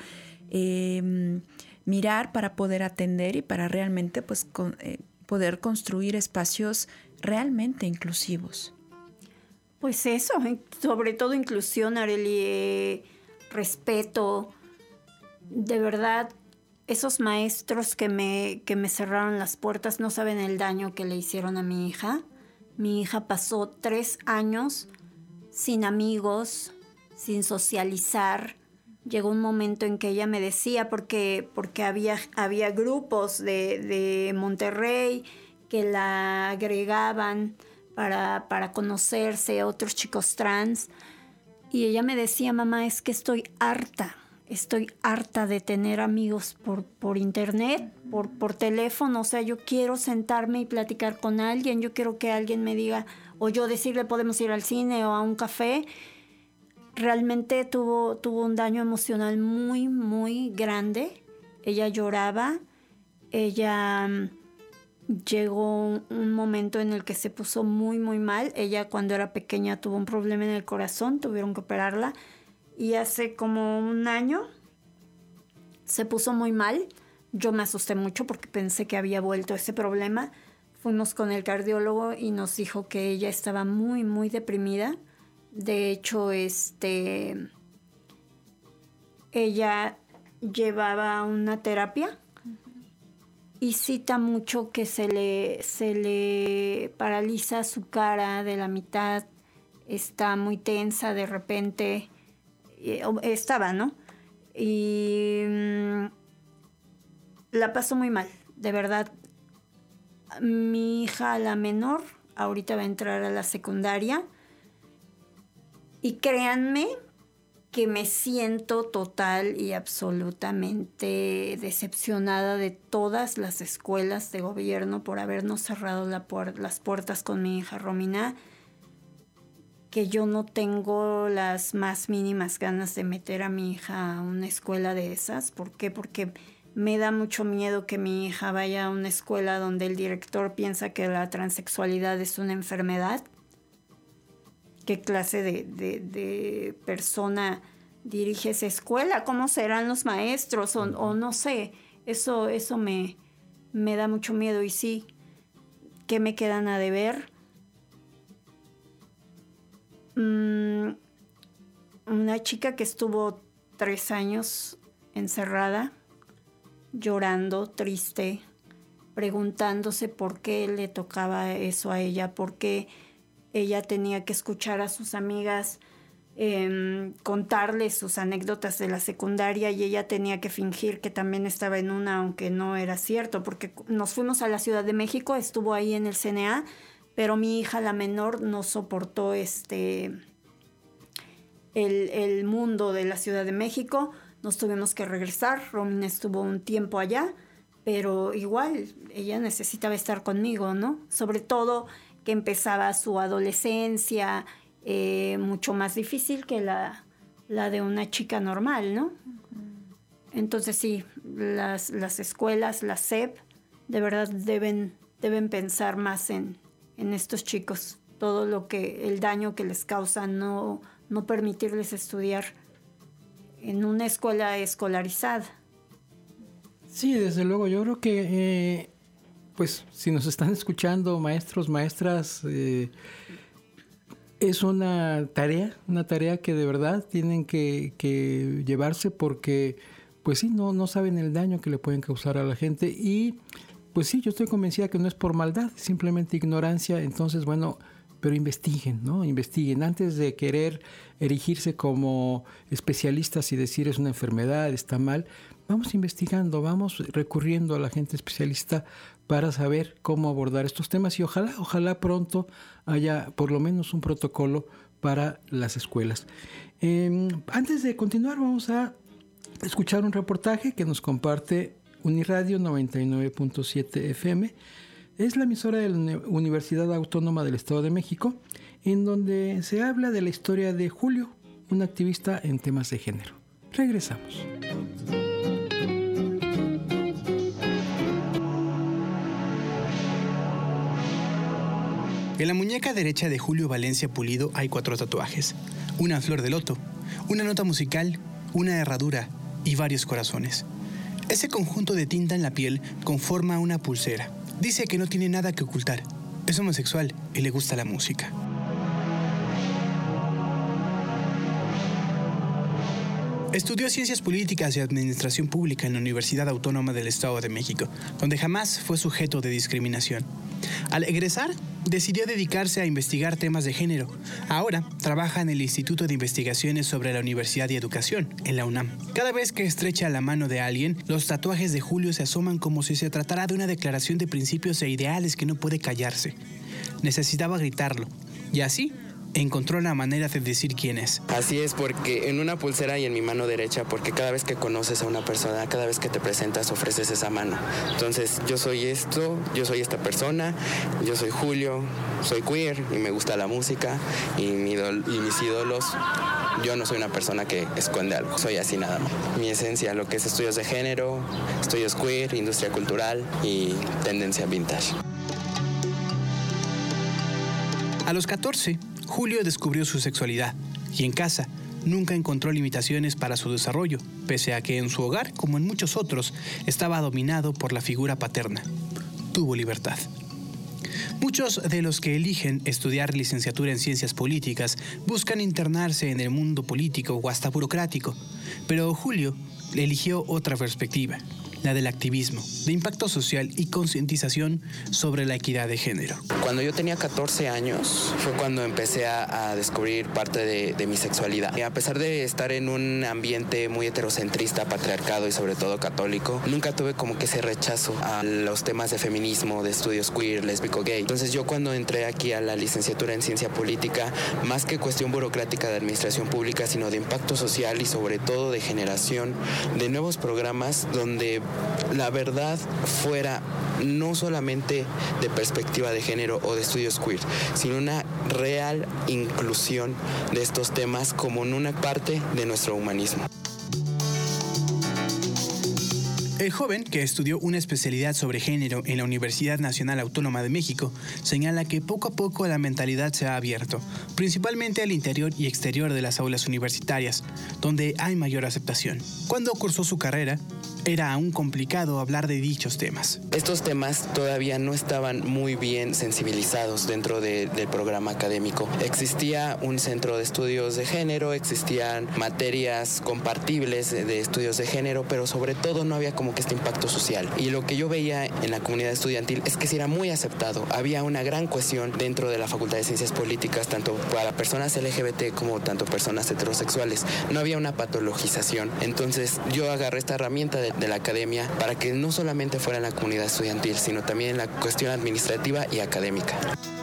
mirar para poder atender y para realmente pues poder construir espacios realmente inclusivos. Pues eso, sobre todo inclusión, Arely, respeto. De verdad, esos maestros que me cerraron las puertas no saben el daño que le hicieron a mi hija. Mi hija pasó 3 años sin amigos, sin socializar. Llegó un momento en que ella me decía, porque había grupos de Monterrey que la agregaban para conocerse, otros chicos trans. Y ella me decía: mamá, es que estoy harta de tener amigos por internet, por teléfono. O sea, yo quiero sentarme y platicar con alguien. Yo quiero que alguien me diga, o yo decirle podemos ir al cine o a un café. Realmente tuvo un daño emocional muy, muy grande. Ella lloraba. Ella llegó un momento en el que se puso muy, muy mal. Ella cuando era pequeña tuvo un problema en el corazón, tuvieron que operarla. Y hace como un año se puso muy mal. Yo me asusté mucho porque pensé que había vuelto ese problema. Fuimos con el cardiólogo y nos dijo que ella estaba muy, muy deprimida. De hecho, ella llevaba una terapia y cita mucho que se le paraliza su cara de la mitad, está muy tensa de repente, estaba, ¿no? Y la pasó muy mal, de verdad. Mi hija, la menor, ahorita va a entrar a la secundaria y créanme que me siento total y absolutamente decepcionada de todas las escuelas de gobierno por habernos cerrado las puertas con mi hija Romina, que yo no tengo las más mínimas ganas de meter a mi hija a una escuela de esas. ¿Por qué? Porque me da mucho miedo que mi hija vaya a una escuela donde el director piensa que la transexualidad es una enfermedad. ¿Qué clase de persona dirige esa escuela? ¿Cómo serán los maestros? O no sé, eso me da mucho miedo. Y sí, ¿qué me quedan a deber? Una chica que estuvo 3 años encerrada, llorando, triste, preguntándose por qué le tocaba eso a ella, por qué ella tenía que escuchar a sus amigas contarles sus anécdotas de la secundaria y ella tenía que fingir que también estaba en una, aunque no era cierto, porque nos fuimos a la Ciudad de México, estuvo ahí en el CNA, pero mi hija, la menor, no soportó el mundo de la Ciudad de México. Nos tuvimos que regresar. Romina estuvo un tiempo allá, pero igual ella necesitaba estar conmigo, ¿no? Sobre todo que empezaba su adolescencia, mucho más difícil que la de una chica normal, ¿no? Entonces sí, las escuelas, la SEP, de verdad deben pensar más en estos chicos. Todo el daño que les causa no permitirles estudiar en una escuela escolarizada. Sí, desde luego. Yo creo que, pues, si nos están escuchando maestros, maestras, es una tarea que de verdad tienen que llevarse porque, pues sí, no saben el daño que le pueden causar a la gente. Y, pues sí, yo estoy convencida que no es por maldad, simplemente ignorancia. Entonces, bueno, pero investiguen, ¿no? Investiguen antes de querer erigirse como especialistas y decir es una enfermedad, está mal. Vamos investigando, vamos recurriendo a la gente especialista para saber cómo abordar estos temas y ojalá pronto haya por lo menos un protocolo para las escuelas. Antes de continuar, vamos a escuchar un reportaje que nos comparte Uniradio 99.7 FM. Es la emisora de la Universidad Autónoma del Estado de México, en donde se habla de la historia de Julio, un activista en temas de género. Regresamos. En la muñeca derecha de Julio Valencia Pulido hay 4 tatuajes, una flor de loto, una nota musical, una herradura y varios corazones. Ese conjunto de tinta en la piel conforma una pulsera. Dice que no tiene nada que ocultar, es homosexual y le gusta la música. Estudió Ciencias Políticas y Administración Pública en la Universidad Autónoma del Estado de México, donde jamás fue sujeto de discriminación. Al egresar, decidió dedicarse a investigar temas de género. Ahora trabaja en el Instituto de Investigaciones sobre la Universidad y Educación, en la UNAM. Cada vez que estrecha la mano de alguien, los tatuajes de Julio se asoman como si se tratara de una declaración de principios e ideales que no puede callarse. Necesitaba gritarlo, y así encontró la manera de decir quién es. Así es, porque en una pulsera y en mi mano derecha, porque cada vez que conoces a una persona, cada vez que te presentas, ofreces esa mano. Entonces, yo soy esto, yo soy esta persona, yo soy Julio, soy queer y me gusta la música y mis ídolos. Yo no soy una persona que esconde algo, soy así nada más. Mi esencia, lo que es estudios de género, estudios queer, industria cultural y tendencia vintage. A los 14, Julio descubrió su sexualidad y en casa nunca encontró limitaciones para su desarrollo, pese a que en su hogar, como en muchos otros, estaba dominado por la figura paterna. Tuvo libertad. Muchos de los que eligen estudiar licenciatura en ciencias políticas buscan internarse en el mundo político o hasta burocrático, pero Julio eligió otra perspectiva, la del activismo, de impacto social y concientización sobre la equidad de género. Cuando yo tenía 14 años fue cuando empecé a descubrir parte de mi sexualidad. Y a pesar de estar en un ambiente muy heterocentrista, patriarcado y sobre todo católico, nunca tuve como que ese rechazo a los temas de feminismo, de estudios queer, lésbico, gay. Entonces yo cuando entré aquí a la licenciatura en ciencia política, más que cuestión burocrática de administración pública, sino de impacto social y sobre todo de generación de nuevos programas donde la verdad fuera no solamente de perspectiva de género o de estudios queer, sino una real inclusión de estos temas como en una parte de nuestro humanismo. El joven, que estudió una especialidad sobre género en la Universidad Nacional Autónoma de México, señala que poco a poco la mentalidad se ha abierto, principalmente al interior y exterior de las aulas universitarias, donde hay mayor aceptación. Cuando cursó su carrera, era aún complicado hablar de dichos temas. Estos temas todavía no estaban muy bien sensibilizados dentro del programa académico. Existía un centro de estudios de género, existían materias compartibles de estudios de género, pero sobre todo no había como que este impacto social. Y lo que yo veía en la comunidad estudiantil es que sí era muy aceptado. Había una gran cohesión dentro de la Facultad de Ciencias Políticas, tanto para personas LGBT como tanto personas heterosexuales. No había una patologización. Entonces yo agarré esta herramienta de la academia para que no solamente fuera en la comunidad estudiantil, sino también en la cuestión administrativa y académica.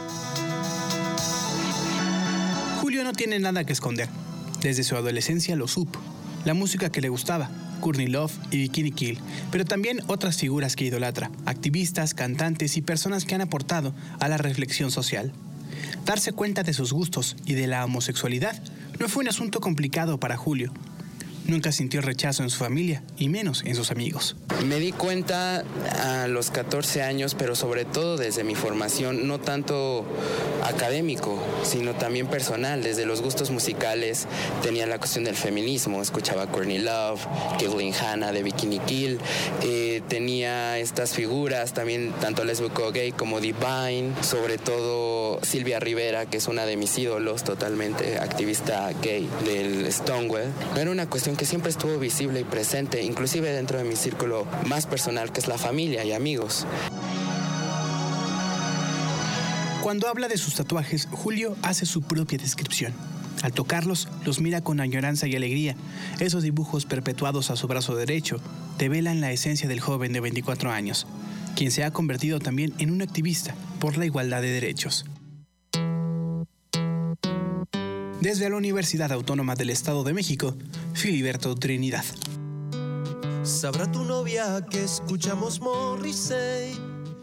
Julio no tiene nada que esconder. Desde su adolescencia lo supo. La música que le gustaba, Courtney Love y Bikini Kill, pero también otras figuras que idolatra, activistas, cantantes y personas que han aportado a la reflexión social. Darse cuenta de sus gustos y de la homosexualidad no fue un asunto complicado para Julio. Nunca sintió rechazo en su familia, y menos en sus amigos. Me di cuenta a los 14 años, pero sobre todo desde mi formación, no tanto académico, sino también personal. Desde los gustos musicales tenía la cuestión del feminismo, escuchaba Courtney Love, Kathleen Hanna de Bikini Kill, tenía estas figuras también, tanto lésbico gay como Divine, sobre todo Silvia Rivera, que es una de mis ídolos, totalmente activista gay del Stonewall. Era una cuestión que siempre estuvo visible y presente, inclusive dentro de mi círculo más personal, que es la familia y amigos. Cuando habla de sus tatuajes, Julio hace su propia descripción. Al tocarlos, los mira con añoranza y alegría. Esos dibujos perpetuados a su brazo derecho develan la esencia del joven de 24 años, quien se ha convertido también en un activista por la igualdad de derechos. Desde la Universidad Autónoma del Estado de México, Filiberto Trinidad. Sabrá tu novia que escuchamos Morrissey.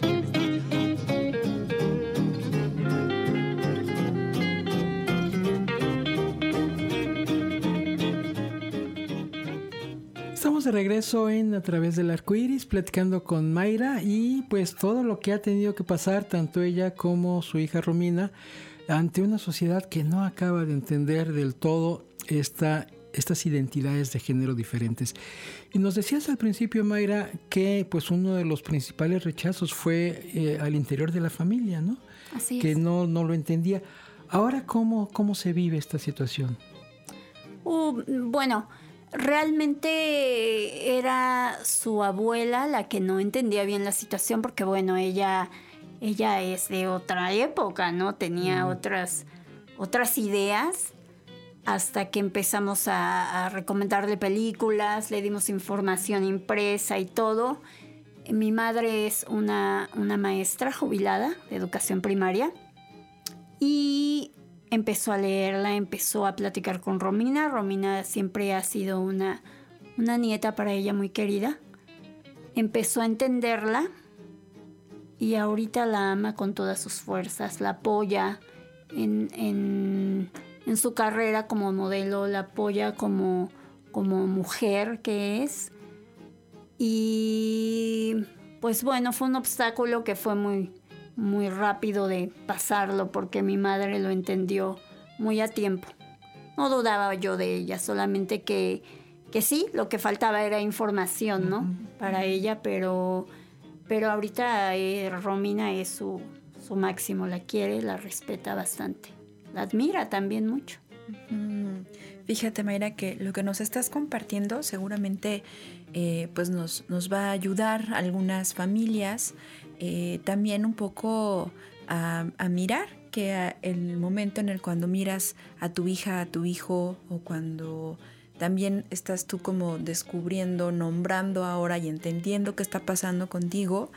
Estamos de regreso en A Través del Arco Iris, platicando con Mayra y pues todo lo que ha tenido que pasar, tanto ella como su hija Romina, ante una sociedad que no acaba de entender del todo estas identidades de género diferentes. Y nos decías al principio, Mayra, que pues uno de los principales rechazos fue al interior de la familia, ¿no? Así que es. no lo entendía. Ahora, ¿cómo se vive esta situación? Bueno, realmente era su abuela la que no entendía bien la situación, porque bueno, ella es de otra época, ¿no? Tenía otras ideas, hasta que empezamos a recomendarle películas, le dimos información impresa y todo. Mi madre es una maestra jubilada de educación primaria y empezó a leerla, empezó a platicar con Romina. Romina siempre ha sido una nieta para ella muy querida. Empezó a entenderla y ahorita la ama con todas sus fuerzas, la apoya en su carrera como modelo, la apoya como mujer que es. Y pues bueno, fue un obstáculo que fue muy, muy rápido de pasarlo porque mi madre lo entendió muy a tiempo. No dudaba yo de ella, solamente que sí, lo que faltaba era información, ¿no? Para ella, pero ahorita Romina es su máximo, la quiere, la respeta bastante, la admira también mucho. Fíjate, Mayra, que lo que nos estás compartiendo seguramente pues nos va a ayudar a algunas familias también un poco a mirar que el momento en el cuando miras a tu hija, a tu hijo, o cuando también estás tú como descubriendo, nombrando ahora y entendiendo qué está pasando contigo,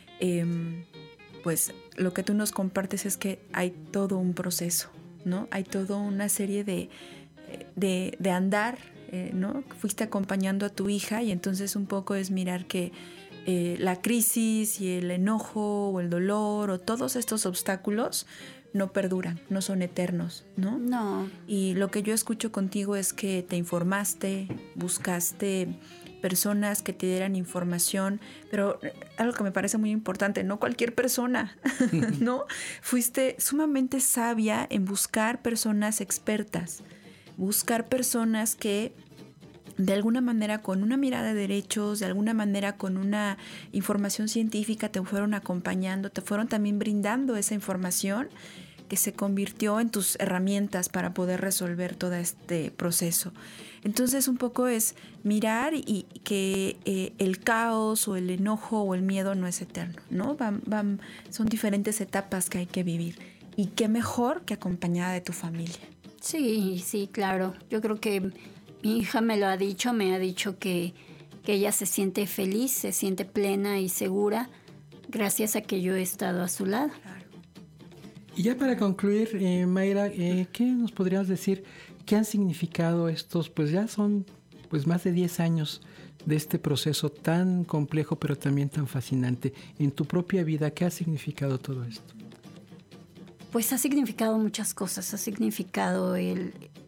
pues lo que tú nos compartes es que hay todo un proceso, ¿no? Hay toda una serie de andar, ¿no? Fuiste acompañando a tu hija y entonces un poco es mirar que la crisis y el enojo o el dolor o todos estos obstáculos no perduran, no son eternos, ¿no? No. Y lo que yo escucho contigo es que te informaste, buscaste personas que te dieran información, pero algo que me parece muy importante, no cualquier persona, ¿no? Fuiste sumamente sabia en buscar personas expertas, buscar personas que de alguna manera con una mirada de derechos, de alguna manera con una información científica te fueron acompañando, te fueron también brindando esa información que se convirtió en tus herramientas para poder resolver todo este proceso. Entonces un poco es mirar y que el caos o el enojo o el miedo no es eterno, ¿no? Son diferentes etapas que hay que vivir. Y qué mejor que acompañada de tu familia. Sí, claro. Yo creo que mi hija me ha dicho que ella se siente feliz, se siente plena y segura gracias a que yo he estado a su lado. Y ya para concluir, Mayra, ¿qué nos podrías decir? ¿Qué han significado estos, pues ya son pues más de 10 años de este proceso tan complejo pero también tan fascinante? En tu propia vida, ¿qué ha significado todo esto? Pues ha significado muchas cosas. Ha significado el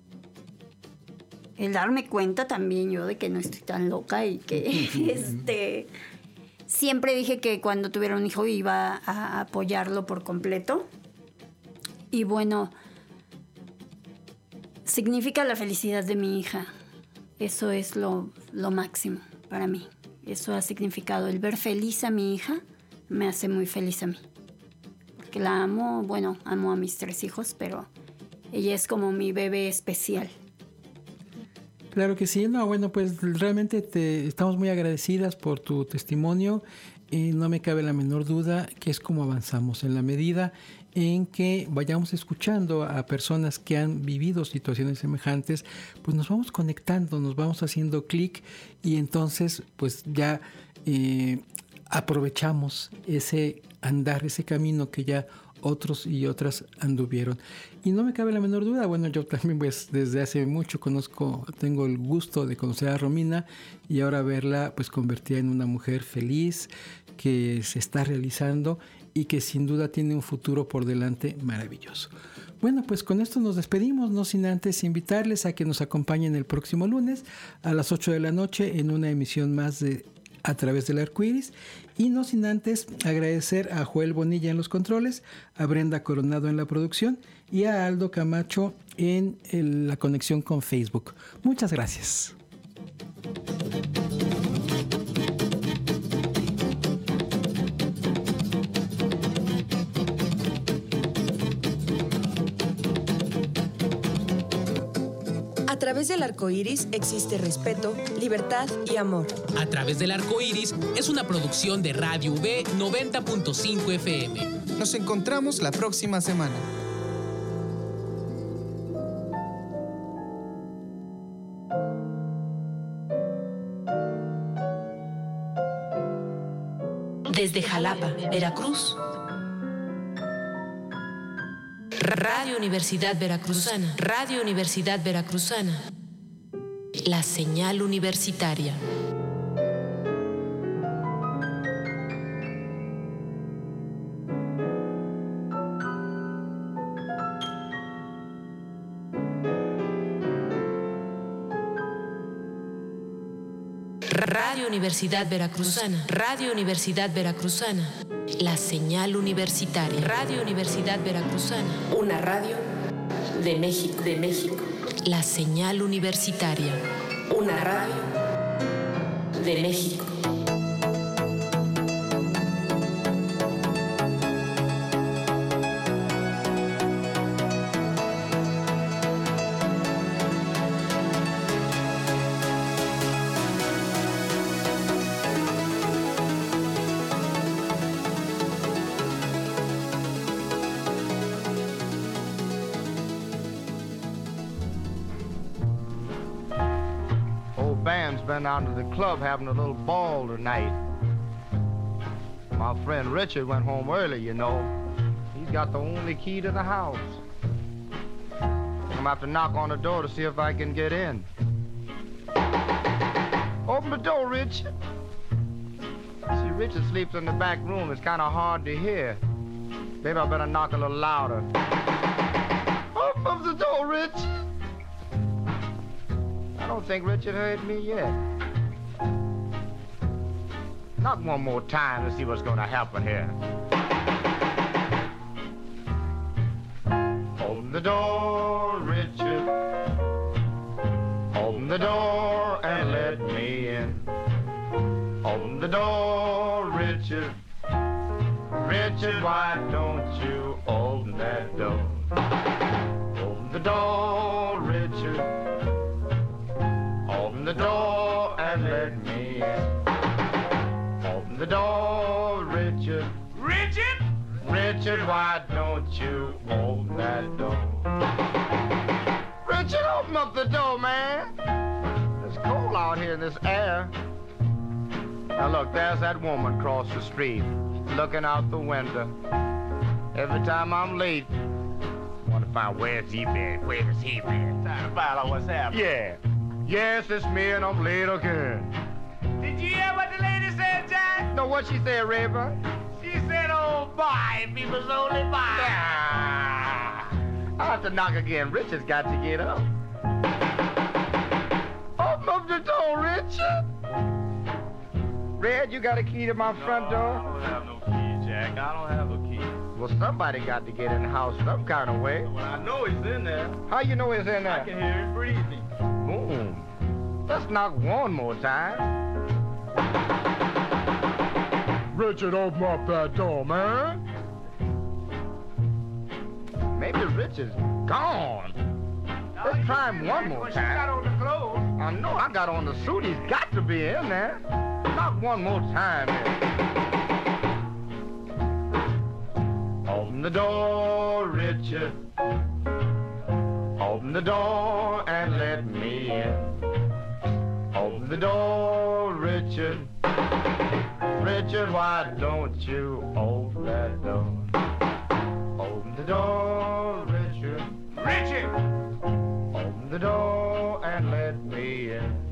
darme cuenta también yo de que no estoy tan loca y que siempre dije que cuando tuviera un hijo iba a apoyarlo por completo. Y bueno, significa la felicidad de mi hija. Eso es lo máximo para mí. Eso ha significado el ver feliz a mi hija, me hace muy feliz a mí. Porque la amo, bueno, amo a mis 3 hijos, pero ella es como mi bebé especial. Claro que sí. No, bueno, pues realmente estamos muy agradecidas por tu testimonio. No me cabe la menor duda que es como avanzamos en la medida en que vayamos escuchando a personas que han vivido situaciones semejantes, pues nos vamos conectando, nos vamos haciendo clic y entonces pues ya aprovechamos ese andar, ese camino que ya otros y otras anduvieron. Y no me cabe la menor duda, bueno, yo también pues desde hace mucho tengo el gusto de conocer a Romina y ahora verla pues convertida en una mujer feliz que se está realizando y que sin duda tiene un futuro por delante maravilloso. Bueno, pues con esto nos despedimos, no sin antes invitarles a que nos acompañen el próximo lunes a las 8 de la noche en una emisión más de A Través del Arcoíris, y no sin antes agradecer a Joel Bonilla en los controles, a Brenda Coronado en la producción y a Aldo Camacho en la conexión con Facebook. Muchas gracias. A través del arco iris existe respeto, libertad y amor. A Través del Arco Iris es una producción de Radio V 90.5 FM. Nos encontramos la próxima semana. Desde Jalapa, Veracruz, Radio Universidad Veracruzana. Radio Universidad Veracruzana. La señal universitaria. Radio Universidad Veracruzana. Radio Universidad Veracruzana. La señal universitaria. Radio Universidad Veracruzana. Una radio de México. De México. La señal universitaria. Una radio de México. Been out to the club having a little ball tonight. My friend Richard went home early, you know. He's got the only key to the house. I'm gonna have to knock on the door to see if I can get in. Open the door, Richard. See, Richard sleeps in the back room. It's kind of hard to hear. Maybe I better knock a little louder. Open the door, Richard. I don't think Richard heard me yet. Knock one more time to see what's gonna happen here. Open the door, Richard. Open the door and let me in. Open the door, Richard. Richard, why don't you open that door? Open the door, Richard. Open the door and let me in. Open the door, Richard. Richard? Richard, why don't you open that door? Richard, open up the door, man. It's cold out here in this air. Now look, there's that woman across the street, looking out the window. Every time I'm late, I want to find where's he been, where has he been? Trying to find out what's happening. Yeah. Yes, it's me and I'm late again. Did you hear what the lady said, Jack? No, what she said, Rayburn? She said, oh, boy, if he was only by. I'll have to knock again. Richard's got to get up. Open up the door, Richard. Red, you got a key to my front door? I don't have no key, Jack. I don't have a key. Well, somebody got to get in the house some kind of way. Well, I know he's in there. How you know he's in there? I can hear him breathing. Boom. Let's knock one more time. Richard, open up that door, man. Maybe Richard's gone. Let's try him one more time. Got on the clothes. I know I got on the suit. He's got to be in there. Knock one more time. Open the door, Richard. Open the door and let me in. Open the door, Richard. Richard, why don't you open that door? Open the door, Richard. Richard! Open the door and let me in.